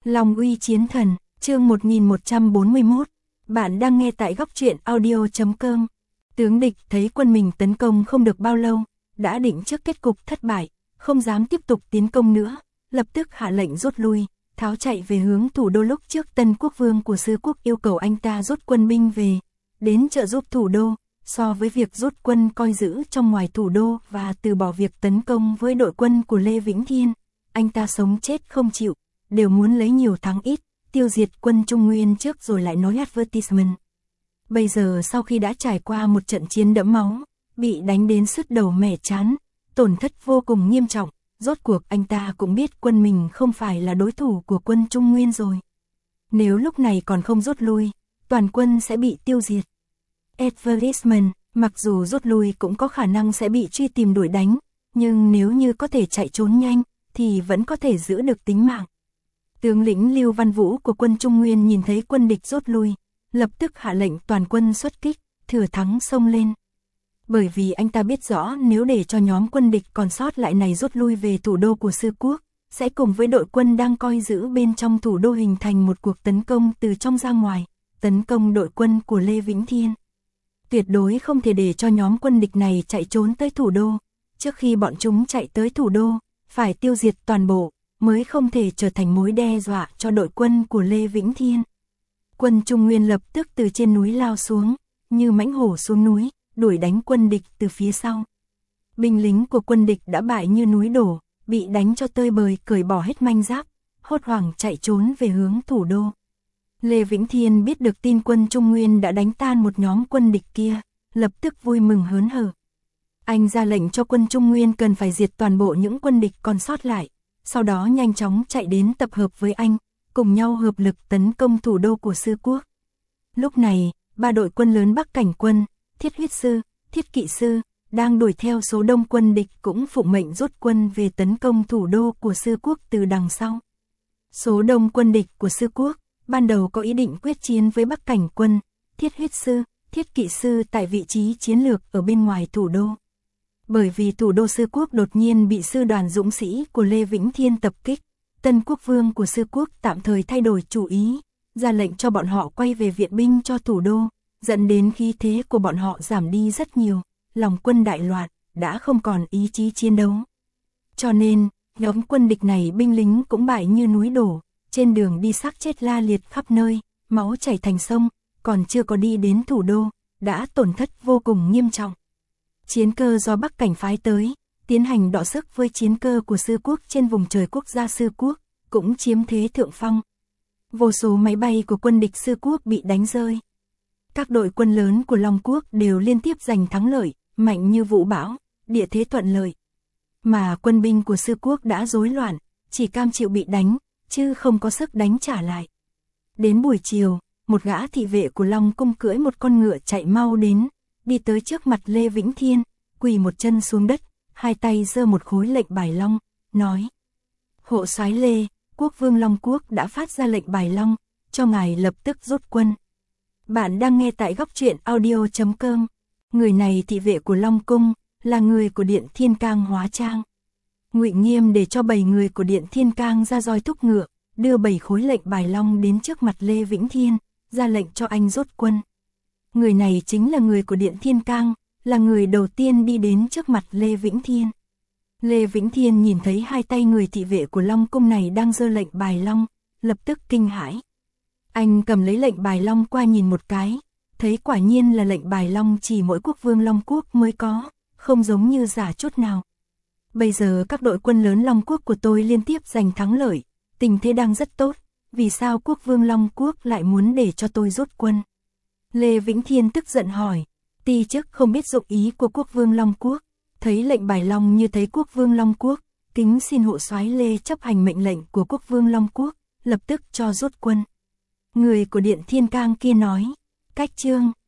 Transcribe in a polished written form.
Long uy chiến thần, chương 1141. Bạn đang nghe tại góc truyện audio.com. Tướng địch thấy quân mình tấn công không được bao lâu, đã định trước kết cục thất bại, không dám tiếp tục tiến công nữa, lập tức hạ lệnh rút lui, tháo chạy về hướng thủ đô. Lúc trước Tân Quốc Vương của Sư Quốc yêu cầu anh ta rút quân binh về, đến trợ giúp thủ đô, so với việc rút quân coi giữ trong ngoài thủ đô và từ bỏ việc tấn công với đội quân của Lê Vĩnh Thiên, anh ta sống chết không chịu, đều muốn lấy nhiều thắng ít, tiêu diệt quân Trung Nguyên trước rồi lại nói advertisement. Bây giờ sau khi đã trải qua một trận chiến đẫm máu, bị đánh đến sứt đầu mẻ trán, tổn thất vô cùng nghiêm trọng, rốt cuộc anh ta cũng biết quân mình không phải là đối thủ của quân Trung Nguyên rồi. Nếu lúc này còn không rút lui, toàn quân sẽ bị tiêu diệt. Advertisement, mặc dù rút lui cũng có khả năng sẽ bị truy tìm đuổi đánh, nhưng nếu như có thể chạy trốn nhanh, thì vẫn có thể giữ được tính mạng. Tướng lĩnh Lưu Văn Vũ của quân Trung Nguyên nhìn thấy quân địch rút lui, lập tức hạ lệnh toàn quân xuất kích, thừa thắng xông lên. Bởi vì anh ta biết rõ nếu để cho nhóm quân địch còn sót lại này rút lui về thủ đô của Sư Quốc, sẽ cùng với đội quân đang coi giữ bên trong thủ đô hình thành một cuộc tấn công từ trong ra ngoài, tấn công đội quân của Lê Vĩnh Thiên. Tuyệt đối không thể để cho nhóm quân địch này chạy trốn tới thủ đô, trước khi bọn chúng chạy tới thủ đô, phải tiêu diệt toàn bộ, mới không thể trở thành mối đe dọa cho đội quân của Lê Vĩnh Thiên. Quân Trung Nguyên lập tức từ trên núi lao xuống, như mãnh hổ xuống núi, đuổi đánh quân địch từ phía sau. Binh lính của quân địch đã bại như núi đổ, bị đánh cho tơi bời, cởi bỏ hết manh giáp, hốt hoảng chạy trốn về hướng thủ đô. Lê Vĩnh Thiên biết được tin quân Trung Nguyên đã đánh tan một nhóm quân địch kia, lập tức vui mừng hớn hở. Anh ra lệnh cho quân Trung Nguyên cần phải diệt toàn bộ những quân địch còn sót lại, sau đó nhanh chóng chạy đến tập hợp với anh, cùng nhau hợp lực tấn công thủ đô của Sư Quốc. Lúc này, ba đội quân lớn Bắc Cảnh quân, Thiết Huyết sư, Thiết Kỵ sư, đang đuổi theo số đông quân địch cũng phụng mệnh rút quân về tấn công thủ đô của Sư Quốc từ đằng sau. Số đông quân địch của Sư Quốc ban đầu có ý định quyết chiến với Bắc Cảnh quân, Thiết Huyết sư, Thiết Kỵ sư tại vị trí chiến lược ở bên ngoài thủ đô. Bởi vì thủ đô Sư Quốc đột nhiên bị sư đoàn dũng sĩ của Lê Vĩnh Thiên tập kích, Tân Quốc Vương của Sư Quốc tạm thời thay đổi chủ ý, ra lệnh cho bọn họ quay về viện binh cho thủ đô, dẫn đến khí thế của bọn họ giảm đi rất nhiều, lòng quân đại loạn, đã không còn ý chí chiến đấu. Cho nên, nhóm quân địch này binh lính cũng bại như núi đổ, trên đường đi xác chết la liệt khắp nơi, máu chảy thành sông, còn chưa có đi đến thủ đô, đã tổn thất vô cùng nghiêm trọng. Chiến cơ do Bắc Cảnh phái tới, tiến hành đọ sức với chiến cơ của Sư Quốc trên vùng trời quốc gia Sư Quốc, cũng chiếm thế thượng phong. Vô số máy bay của quân địch Sư Quốc bị đánh rơi. Các đội quân lớn của Long Quốc đều liên tiếp giành thắng lợi, mạnh như vũ bão, địa thế thuận lợi. Mà quân binh của Sư Quốc đã rối loạn, chỉ cam chịu bị đánh, chứ không có sức đánh trả lại. Đến buổi chiều, một gã thị vệ của Long Cung cưỡi một con ngựa chạy mau đến, đi tới trước mặt Lê Vĩnh Thiên, quỳ một chân xuống đất, hai tay giơ một khối lệnh bài long, nói: Hộ soái Lê, Quốc vương Long Quốc đã phát ra lệnh bài long, cho ngài lập tức rút quân. Bạn đang nghe tại góc truyện audio.com. Người này thị vệ của Long Cung, là người của Điện Thiên Cang hóa trang. Ngụy Nghiêm để cho 7 người của Điện Thiên Cang ra roi thúc ngựa, đưa 7 khối lệnh bài long đến trước mặt Lê Vĩnh Thiên, ra lệnh cho anh rút quân. Người này chính là người của Điện Thiên Cang, là người đầu tiên đi đến trước mặt Lê Vĩnh Thiên. Lê Vĩnh Thiên nhìn thấy hai tay người thị vệ của Long Cung này đang giơ lệnh bài long, lập tức kinh hãi. Anh cầm lấy lệnh bài long qua nhìn một cái, thấy quả nhiên là lệnh bài long chỉ mỗi quốc vương Long Quốc mới có, không giống như giả chút nào. Bây giờ các đội quân lớn Long Quốc của tôi liên tiếp giành thắng lợi, tình thế đang rất tốt, vì sao quốc vương Long Quốc lại muốn để cho tôi rút quân? Lê Vĩnh Thiên tức giận hỏi, ti chức không biết dụng ý của quốc vương Long Quốc, thấy lệnh bài long như thấy quốc vương Long Quốc, kính xin hộ soái Lê chấp hành mệnh lệnh của quốc vương Long Quốc, lập tức cho rút quân. Người của Điện Thiên Cang kia nói, cách chương.